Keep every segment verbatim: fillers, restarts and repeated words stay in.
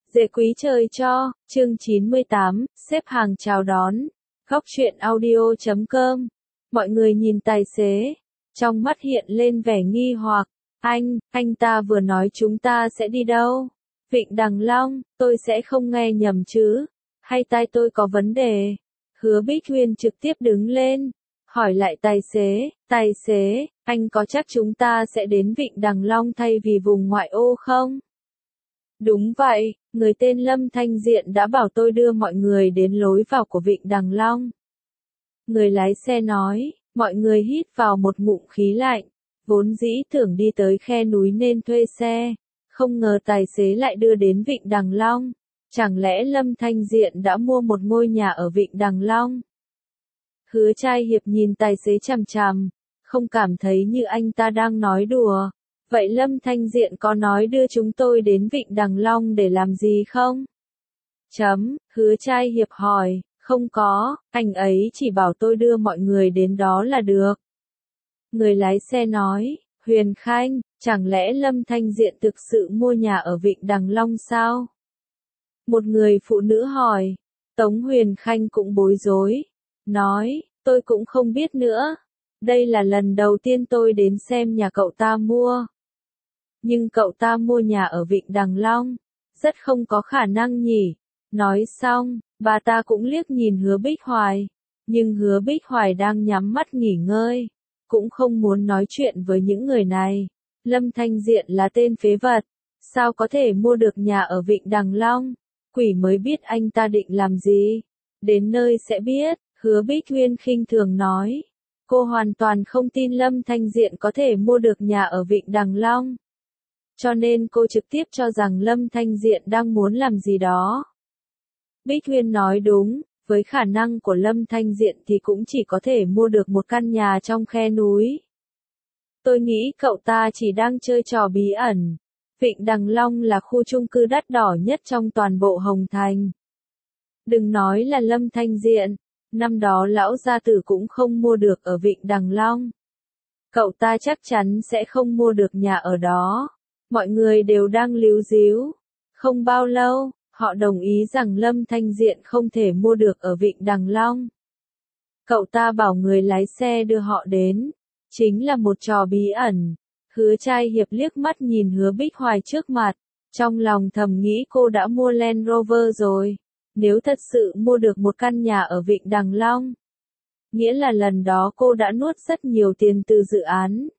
Dễ quý trời cho, chương chín mươi tám, xếp hàng chào đón. Góc truyện audio chấm com. Mọi người nhìn tài xế, trong mắt hiện lên vẻ nghi hoặc. Anh, anh ta vừa nói chúng ta sẽ đi đâu? Vịnh Đằng Long, tôi sẽ không nghe nhầm chứ? Hay tai tôi có vấn đề? Hứa Bích Huyên trực tiếp đứng lên, hỏi lại tài xế, tài xế, anh có chắc chúng ta sẽ đến Vịnh Đằng Long thay vì vùng ngoại ô không? Đúng vậy, người tên Lâm Thanh Diện đã bảo tôi đưa mọi người đến lối vào của Vịnh Đằng Long. Người lái xe nói, mọi người hít vào một ngụm khí lạnh, vốn dĩ tưởng đi tới khe núi nên thuê xe, không ngờ tài xế lại đưa đến Vịnh Đằng Long. Chẳng lẽ Lâm Thanh Diện đã mua một ngôi nhà ở Vịnh Đằng Long? Hứa Trai Hiệp nhìn tài xế chằm chằm, không cảm thấy như anh ta đang nói đùa. Vậy Lâm Thanh Diện có nói đưa chúng tôi đến Vịnh Đằng Long để làm gì không? Chấm, Hứa Trai Hiệp hỏi, không có, anh ấy chỉ bảo tôi đưa mọi người đến đó là được. Người lái xe nói, Huyền Khanh, chẳng lẽ Lâm Thanh Diện thực sự mua nhà ở Vịnh Đằng Long sao? Một người phụ nữ hỏi, Tống Huyền Khanh cũng bối rối, nói, tôi cũng không biết nữa. Đây là lần đầu tiên tôi đến xem nhà cậu ta mua. Nhưng cậu ta mua nhà ở Vịnh Đằng Long, rất không có khả năng nhỉ. Nói xong, bà ta cũng liếc nhìn Hứa Bích Hoài, nhưng Hứa Bích Hoài đang nhắm mắt nghỉ ngơi, cũng không muốn nói chuyện với những người này. Lâm Thanh Diện là tên phế vật, sao có thể mua được nhà ở Vịnh Đằng Long? Quỷ mới biết anh ta định làm gì. Đến nơi sẽ biết, Hứa Bích Huyên khinh thường nói. Cô hoàn toàn không tin Lâm Thanh Diện có thể mua được nhà ở Vịnh Đằng Long. Cho nên cô trực tiếp cho rằng Lâm Thanh Diện đang muốn làm gì đó. Bích Huyên nói đúng, với khả năng của Lâm Thanh Diện thì cũng chỉ có thể mua được một căn nhà trong khe núi. Tôi nghĩ cậu ta chỉ đang chơi trò bí ẩn. Vịnh Đằng Long là khu chung cư đắt đỏ nhất trong toàn bộ Hồng Thành. Đừng nói là Lâm Thanh Diện, năm đó lão gia tử cũng không mua được ở Vịnh Đằng Long. Cậu ta chắc chắn sẽ không mua được nhà ở đó. Mọi người đều đang líu díu. Không bao lâu, họ đồng ý rằng Lâm Thanh Diện không thể mua được ở Vịnh Đằng Long. Cậu ta bảo người lái xe đưa họ đến. Chính là một trò bí ẩn. Hứa Trai Hiệp liếc mắt nhìn Hứa Bích Hoài trước mặt. Trong lòng thầm nghĩ cô đã mua Land Rover rồi. Nếu thật sự mua được một căn nhà ở Vịnh Đằng Long, nghĩa là lần đó cô đã nuốt rất nhiều tiền từ dự án.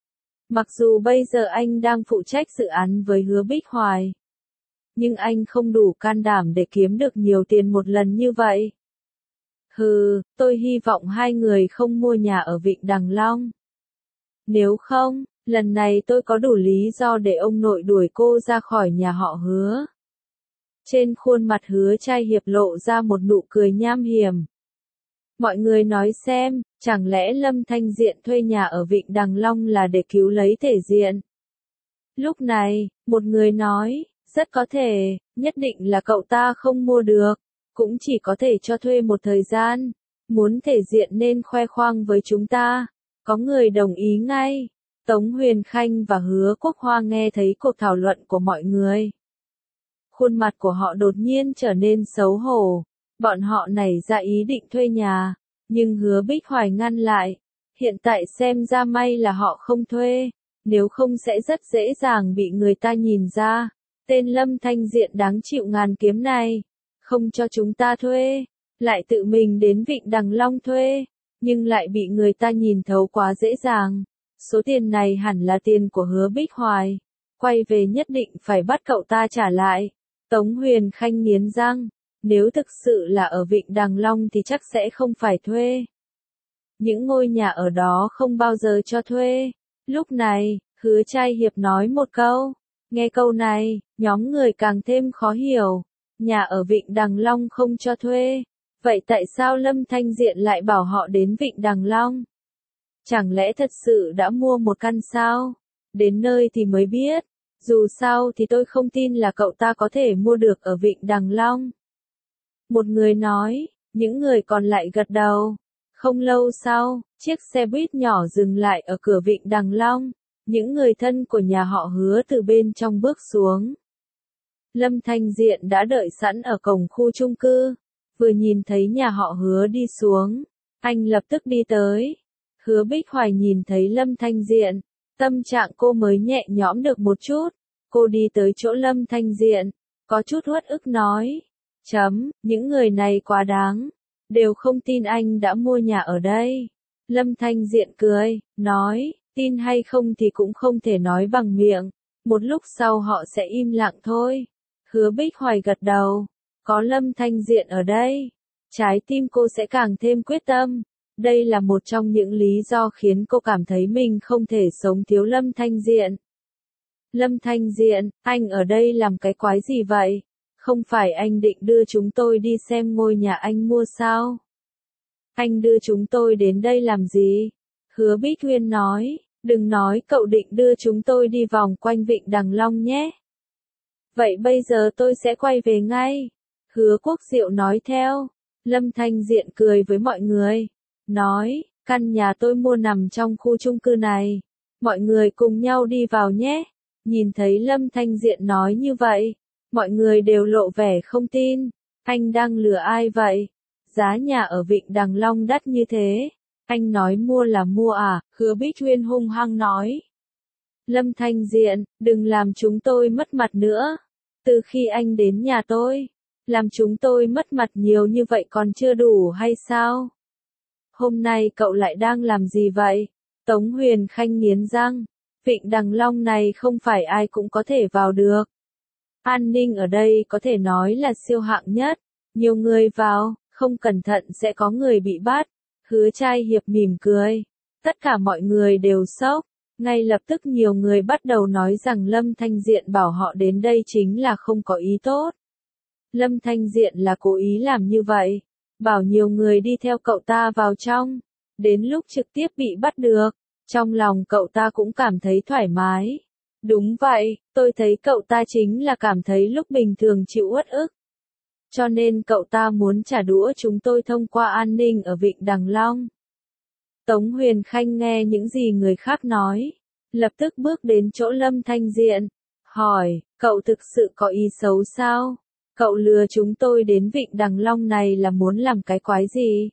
Mặc dù bây giờ anh đang phụ trách dự án với Hứa Bích Hoài, nhưng anh không đủ can đảm để kiếm được nhiều tiền một lần như vậy. Hừ, tôi hy vọng hai người không mua nhà ở Vịnh Đằng Long. Nếu không, lần này tôi có đủ lý do để ông nội đuổi cô ra khỏi nhà họ Hứa. Trên khuôn mặt Hứa Trai Hiệp lộ ra một nụ cười nham hiểm. Mọi người nói xem, chẳng lẽ Lâm Thanh Diện thuê nhà ở Vịnh Đằng Long là để cứu lấy thể diện? Lúc này, một người nói, rất có thể, nhất định là cậu ta không mua được, cũng chỉ có thể cho thuê một thời gian, muốn thể diện nên khoe khoang với chúng ta. Có người đồng ý ngay. Tống Huyền Khanh và Hứa Quốc Hoa nghe thấy cuộc thảo luận của mọi người. Khuôn mặt của họ đột nhiên trở nên xấu hổ. Bọn họ nảy ra ý định thuê nhà, nhưng Hứa Bích Hoài ngăn lại. Hiện tại xem ra may là họ không thuê, nếu không sẽ rất dễ dàng bị người ta nhìn ra. Tên Lâm Thanh Diện đáng chịu ngàn kiếm này, không cho chúng ta thuê, lại tự mình đến Vịnh Đằng Long thuê, nhưng lại bị người ta nhìn thấu quá dễ dàng. Số tiền này hẳn là tiền của Hứa Bích Hoài, quay về nhất định phải bắt cậu ta trả lại. Tống Huyền Khanh nghiến răng, nếu thực sự là ở Vịnh Đằng Long thì chắc sẽ không phải thuê. Những ngôi nhà ở đó không bao giờ cho thuê. Lúc này, Hứa Trai Hiệp nói một câu. Nghe câu này, nhóm người càng thêm khó hiểu. Nhà ở Vịnh Đằng Long không cho thuê. Vậy tại sao Lâm Thanh Diện lại bảo họ đến Vịnh Đằng Long? Chẳng lẽ thật sự đã mua một căn sao? Đến nơi thì mới biết. Dù sao thì tôi không tin là cậu ta có thể mua được ở Vịnh Đằng Long. Một người nói, những người còn lại gật đầu. Không lâu sau, chiếc xe buýt nhỏ dừng lại ở cửa Vịnh Đằng Long. Những người thân của nhà họ Hứa từ bên trong bước xuống. Lâm Thanh Diện đã đợi sẵn ở cổng khu chung cư, vừa nhìn thấy nhà họ Hứa đi xuống, anh lập tức đi tới. Hứa Bích Hoài nhìn thấy Lâm Thanh Diện, tâm trạng cô mới nhẹ nhõm được một chút. Cô đi tới chỗ Lâm Thanh Diện, có chút uất ức nói, chấm, những người này quá đáng, đều không tin anh đã mua nhà ở đây. Lâm Thanh Diện cười, nói, tin hay không thì cũng không thể nói bằng miệng, một lúc sau họ sẽ im lặng thôi. Hứa Bích Hoài gật đầu, có Lâm Thanh Diện ở đây, trái tim cô sẽ càng thêm quyết tâm. Đây là một trong những lý do khiến cô cảm thấy mình không thể sống thiếu Lâm Thanh Diện. Lâm Thanh Diện, anh ở đây làm cái quái gì vậy? Không phải anh định đưa chúng tôi đi xem ngôi nhà anh mua sao? Anh đưa chúng tôi đến đây làm gì? Hứa Bích Huyên nói, đừng nói cậu định đưa chúng tôi đi vòng quanh vịnh Đằng Long nhé. Vậy bây giờ tôi sẽ quay về ngay. Hứa Quốc Diệu nói theo. Lâm Thanh Diện cười với mọi người, nói, căn nhà tôi mua nằm trong khu chung cư này. Mọi người cùng nhau đi vào nhé. Nhìn thấy Lâm Thanh Diện nói như vậy, mọi người đều lộ vẻ không tin. Anh đang lừa ai vậy? Giá nhà ở vịnh Đằng Long đắt như thế. Anh nói mua là mua à? Hứa Bích Huyên hung hăng nói. Lâm Thanh Diện, đừng làm chúng tôi mất mặt nữa. Từ khi anh đến nhà tôi, làm chúng tôi mất mặt nhiều như vậy còn chưa đủ hay sao? Hôm nay cậu lại đang làm gì vậy? Tống Huyền Khanh nghiến răng. Vịnh Đằng Long này không phải ai cũng có thể vào được. An ninh ở đây có thể nói là siêu hạng nhất. Nhiều người vào, không cẩn thận sẽ có người bị bắt. Hứa Trai Hiệp mỉm cười. Tất cả mọi người đều sốc. Ngay lập tức nhiều người bắt đầu nói rằng Lâm Thanh Diện bảo họ đến đây chính là không có ý tốt. Lâm Thanh Diện là cố ý làm như vậy. Bảo nhiều người đi theo cậu ta vào trong. Đến lúc trực tiếp bị bắt được. Trong lòng cậu ta cũng cảm thấy thoải mái. Đúng vậy, tôi thấy cậu ta chính là cảm thấy lúc bình thường chịu uất ức. Cho nên cậu ta muốn trả đũa chúng tôi thông qua an ninh ở vịnh Đằng Long. Tống Huyền Khanh nghe những gì người khác nói, lập tức bước đến chỗ Lâm Thanh Diện, hỏi, cậu thực sự có ý xấu sao? Cậu lừa chúng tôi đến vịnh Đằng Long này là muốn làm cái quái gì?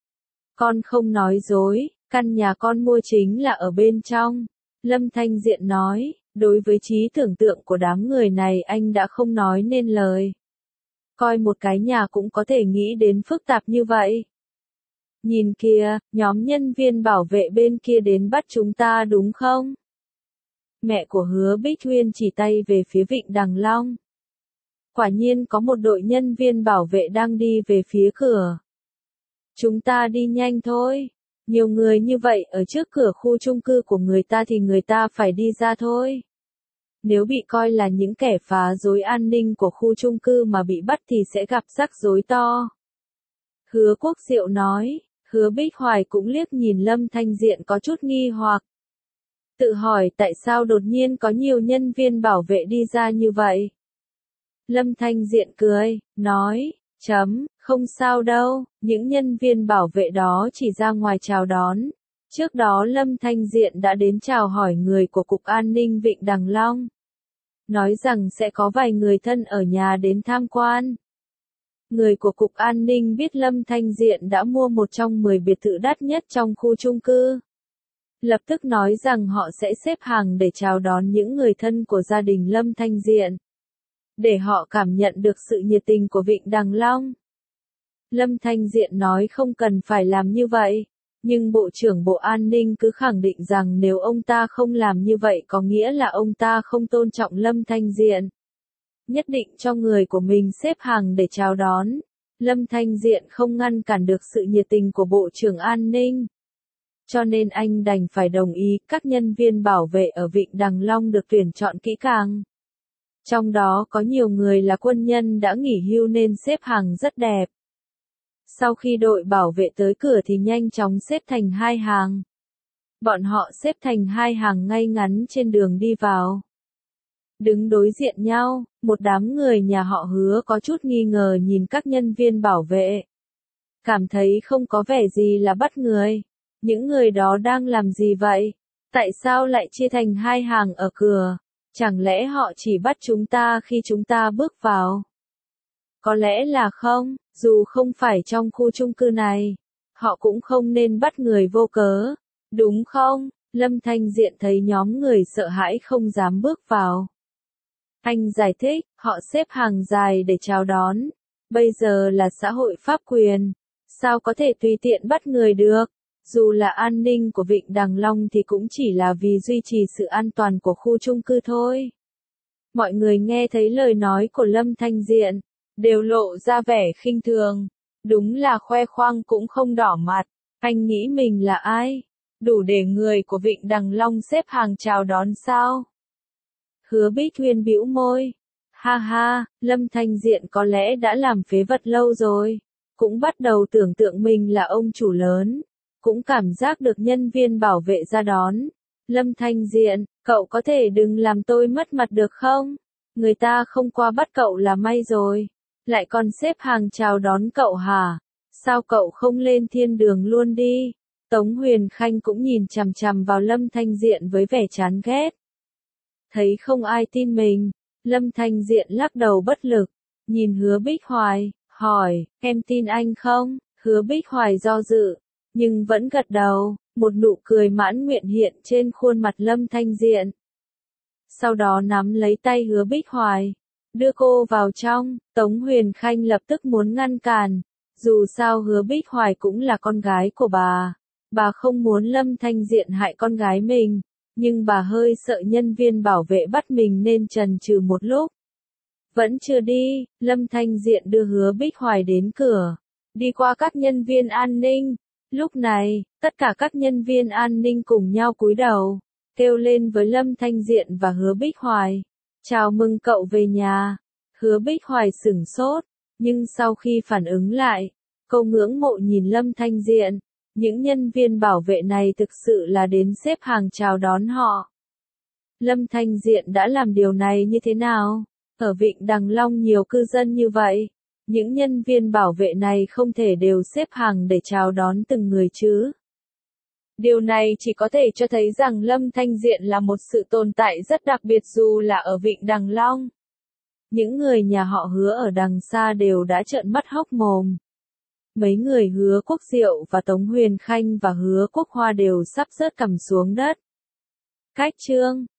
Con không nói dối, căn nhà con mua chính là ở bên trong. Lâm Thanh Diện nói, đối với trí tưởng tượng của đám người này anh đã không nói nên lời. Coi một cái nhà cũng có thể nghĩ đến phức tạp như vậy. Nhìn kìa, nhóm nhân viên bảo vệ bên kia đến bắt chúng ta đúng không? Mẹ của Hứa Bích Huyên chỉ tay về phía vịnh Đằng Long. Quả nhiên có một đội nhân viên bảo vệ đang đi về phía cửa. Chúng ta đi nhanh thôi. Nhiều người như vậy ở trước cửa khu chung cư của người ta thì người ta phải đi ra thôi. Nếu bị coi là những kẻ phá rối an ninh của khu chung cư mà bị bắt thì sẽ gặp rắc rối to. Hứa Quốc Diệu nói, Hứa Bích Hoài cũng liếc nhìn Lâm Thanh Diện có chút nghi hoặc. Tự hỏi tại sao đột nhiên có nhiều nhân viên bảo vệ đi ra như vậy. Lâm Thanh Diện cười, nói, chấm, không sao đâu, những nhân viên bảo vệ đó chỉ ra ngoài chào đón. Trước đó Lâm Thanh Diện đã đến chào hỏi người của Cục An ninh Vịnh Đằng Long. Nói rằng sẽ có vài người thân ở nhà đến tham quan. Người của Cục An ninh biết Lâm Thanh Diện đã mua một trong mười biệt thự đắt nhất trong khu chung cư. Lập tức nói rằng họ sẽ xếp hàng để chào đón những người thân của gia đình Lâm Thanh Diện. Để họ cảm nhận được sự nhiệt tình của Vịnh Đằng Long. Lâm Thanh Diện nói không cần phải làm như vậy. Nhưng Bộ trưởng Bộ An ninh cứ khẳng định rằng nếu ông ta không làm như vậy có nghĩa là ông ta không tôn trọng Lâm Thanh Diện. Nhất định cho người của mình xếp hàng để chào đón. Lâm Thanh Diện không ngăn cản được sự nhiệt tình của Bộ trưởng An ninh. Cho nên anh đành phải đồng ý các nhân viên bảo vệ ở Vịnh Đằng Long được tuyển chọn kỹ càng. Trong đó có nhiều người là quân nhân đã nghỉ hưu nên xếp hàng rất đẹp. Sau khi đội bảo vệ tới cửa thì nhanh chóng xếp thành hai hàng. Bọn họ xếp thành hai hàng ngay ngắn trên đường đi vào. Đứng đối diện nhau, một đám người nhà họ Hứa có chút nghi ngờ nhìn các nhân viên bảo vệ. Cảm thấy không có vẻ gì là bắt người. Những người đó đang làm gì vậy? Tại sao lại chia thành hai hàng ở cửa? Chẳng lẽ họ chỉ bắt chúng ta khi chúng ta bước vào? Có lẽ là không, dù không phải trong khu chung cư này, họ cũng không nên bắt người vô cớ, đúng không? Lâm Thanh Diện thấy nhóm người sợ hãi không dám bước vào. Anh giải thích, họ xếp hàng dài để chào đón. Bây giờ là xã hội pháp quyền, sao có thể tùy tiện bắt người được? Dù là an ninh của Vịnh Đằng Long thì cũng chỉ là vì duy trì sự an toàn của khu chung cư thôi. Mọi người nghe thấy lời nói của Lâm Thanh Diện, đều lộ ra vẻ khinh thường. Đúng là khoe khoang cũng không đỏ mặt. Anh nghĩ mình là ai? Đủ để người của Vịnh Đằng Long xếp hàng chào đón sao? Hứa Bích Huyên bĩu môi. Ha ha, Lâm Thanh Diện có lẽ đã làm phế vật lâu rồi. Cũng bắt đầu tưởng tượng mình là ông chủ lớn. Cũng cảm giác được nhân viên bảo vệ ra đón. Lâm Thanh Diện, cậu có thể đừng làm tôi mất mặt được không? Người ta không qua bắt cậu là may rồi. Lại còn xếp hàng chào đón cậu hả? Sao cậu không lên thiên đường luôn đi? Tống Huyền Khanh cũng nhìn chằm chằm vào Lâm Thanh Diện với vẻ chán ghét. Thấy không ai tin mình, Lâm Thanh Diện lắc đầu bất lực, nhìn Hứa Bích Hoài, hỏi, em tin anh không? Hứa Bích Hoài do dự, nhưng vẫn gật đầu, một nụ cười mãn nguyện hiện trên khuôn mặt Lâm Thanh Diện. Sau đó nắm lấy tay Hứa Bích Hoài, đưa cô vào trong. Tống Huyền Khanh lập tức muốn ngăn cản, dù sao Hứa Bích Hoài cũng là con gái của bà. Bà không muốn Lâm Thanh Diện hại con gái mình, nhưng bà hơi sợ nhân viên bảo vệ bắt mình nên chần chừ một lúc. Vẫn chưa đi, Lâm Thanh Diện đưa Hứa Bích Hoài đến cửa, đi qua các nhân viên an ninh. Lúc này, tất cả các nhân viên an ninh cùng nhau cúi đầu, kêu lên với Lâm Thanh Diện và Hứa Bích Hoài. Chào mừng cậu về nhà. Hứa Bích Hoài sửng sốt, nhưng sau khi phản ứng lại, cô ngưỡng mộ nhìn Lâm Thanh Diện. Những nhân viên bảo vệ này thực sự là đến xếp hàng chào đón họ. Lâm Thanh Diện đã làm điều này như thế nào? Ở Vịnh Đằng Long nhiều cư dân như vậy, những nhân viên bảo vệ này không thể đều xếp hàng để chào đón từng người chứ. Điều này chỉ có thể cho thấy rằng Lâm Thanh Diện là một sự tồn tại rất đặc biệt dù là ở Vịnh Đằng Long. Những người nhà họ Hứa ở đằng xa đều đã trợn mắt hốc mồm. Mấy người Hứa Quốc Diệu và Tống Huyền Khanh và Hứa Quốc Hoa đều sắp rớt cằm xuống đất. Cách chương